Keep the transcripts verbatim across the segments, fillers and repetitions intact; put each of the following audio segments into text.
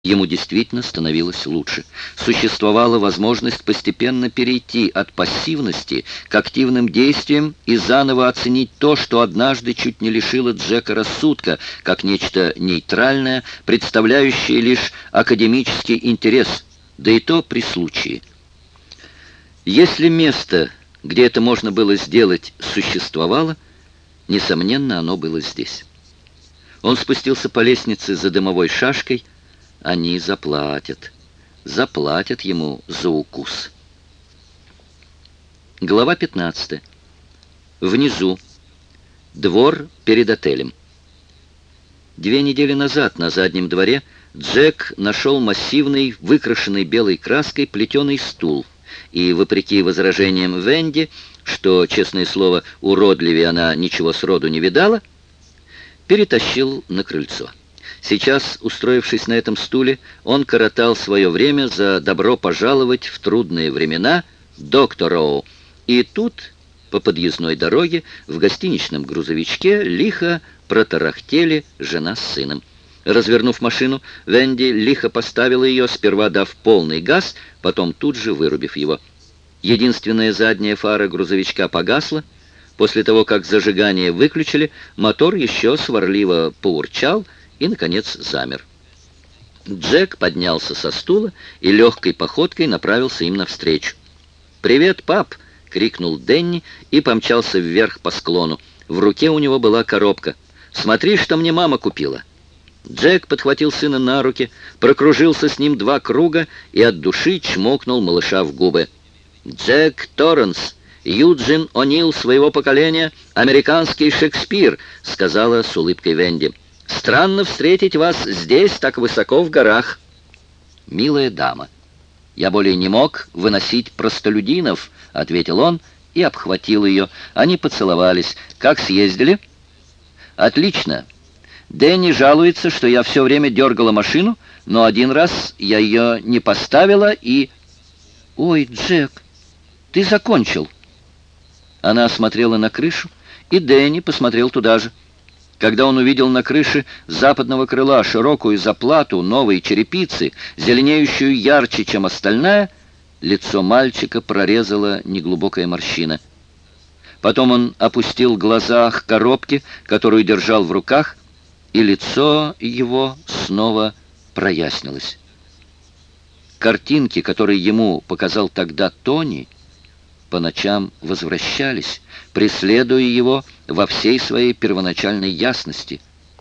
Ему действительно становилось лучше. Существовала возможность постепенно перейти от пассивности к активным действиям и заново оценить то, что однажды чуть не лишило Джека рассудка, как нечто нейтральное, представляющее лишь академический интерес, да и то при случае. Если место, где это можно было сделать, существовало, несомненно, оно было здесь. Он спустился по лестнице за дымовой шашкой. Они заплатят. Заплатят ему за укус. Глава пятнадцатая. Внизу. Двор перед отелем. Две недели назад на заднем дворе Джек нашел массивный, выкрашенный белой краской плетеный стул. И, вопреки возражениям Венди, что, честное слово, уродливее она ничего сроду не видала, перетащил на крыльцо. Сейчас, устроившись на этом стуле, он коротал свое время за «добро пожаловать в трудные времена» Доктороу. И тут, по подъездной дороге, в гостиничном грузовичке лихо протарахтели жена с сыном. Развернув машину, Венди лихо поставила ее, сперва дав полный газ, потом тут же вырубив его. Единственная задняя фара грузовичка погасла. После того, как зажигание выключили, мотор еще сварливо поурчал и, наконец, замер. Джек поднялся со стула и легкой походкой направился им навстречу. «Привет, пап!» — крикнул Денни и помчался вверх по склону. В руке у него была коробка. «Смотри, что мне мама купила!» Джек подхватил сына на руки, прокружился с ним два круга и от души чмокнул малыша в губы. «Джек Торренс, Юджин О'Нил своего поколения, американский Шекспир», — сказала с улыбкой Венди. «Странно встретить вас здесь, так высоко в горах». «Милая дама, я более не мог выносить простолюдинов», — ответил он и обхватил ее. Они поцеловались. «Как съездили?» «Отлично. Дэнни жалуется, что я все время дергала машину, но один раз я ее не поставила и...» «Ой, Джек, ты закончил». Она смотрела на крышу, и Дэнни посмотрел туда же. Когда он увидел на крыше западного крыла широкую заплату новой черепицы, зеленеющую ярче, чем остальная, лицо мальчика прорезала неглубокая морщина. Потом он опустил глаза к коробке, которую держал в руках, и лицо его снова прояснилось. Картинки, которые ему показал тогда Тони, по ночам возвращались, преследуя его во всей своей первоначальной ясности.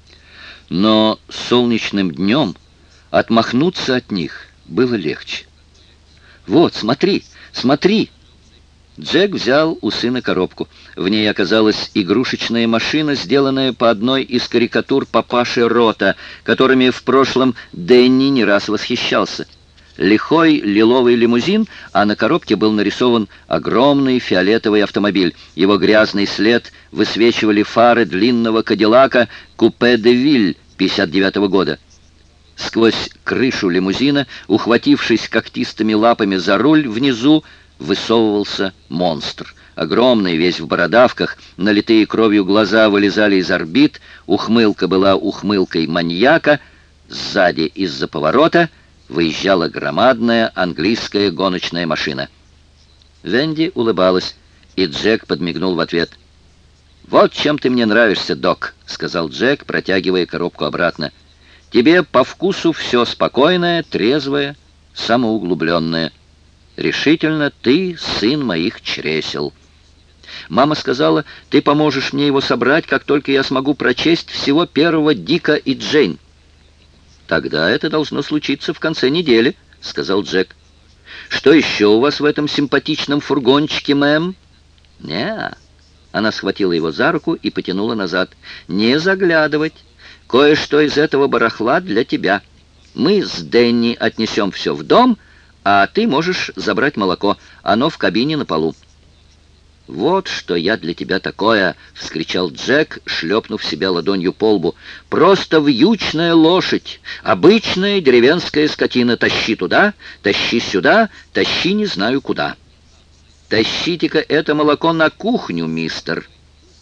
Но солнечным днем отмахнуться от них было легче. «Вот, смотри, смотри!» Джек взял у сына коробку. В ней оказалась игрушечная машина, сделанная по одной из карикатур папаши Рота, которыми в прошлом Дэнни не раз восхищался. Лихой лиловый лимузин, а на коробке был нарисован огромный фиолетовый автомобиль. Его грязный след высвечивали фары длинного кадиллака «Купе де Виль» пятьдесят девятого года. Сквозь крышу лимузина, ухватившись когтистыми лапами за руль внизу, высовывался монстр. Огромный, весь в бородавках, налитые кровью глаза вылезали из орбит, ухмылка была ухмылкой маньяка, сзади из-за поворота выезжала громадная английская гоночная машина. Венди улыбалась, и Джек подмигнул в ответ. «Вот чем ты мне нравишься, док», — сказал Джек, протягивая коробку обратно. «Тебе по вкусу все спокойное, трезвое, самоуглубленное. Решительно ты сын моих чресел. Мама сказала, ты поможешь мне его собрать, как только я смогу прочесть всего первого Дика и Джейн». «Тогда это должно случиться в конце недели», — сказал Джек. «Что еще у вас в этом симпатичном фургончике, мэм?» «Не-а». Она схватила его за руку и потянула назад. «Не заглядывать. Кое-что из этого барахла для тебя. Мы с Дэнни отнесем все в дом, а ты можешь забрать молоко. Оно в кабине на полу». «Вот что я для тебя такое!» — вскричал Джек, шлепнув себя ладонью по лбу. «Просто вьючная лошадь! Обычная деревенская скотина! Тащи туда, тащи сюда, тащи не знаю куда! Тащите-ка это молоко на кухню, мистер!»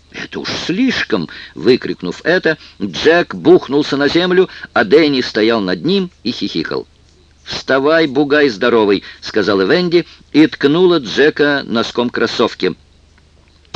«Это уж слишком!» — выкрикнув это, Джек бухнулся на землю, а Дэнни стоял над ним и хихикал. «Вставай, бугай здоровый!» — сказала Венди и ткнула Джека носком кроссовки.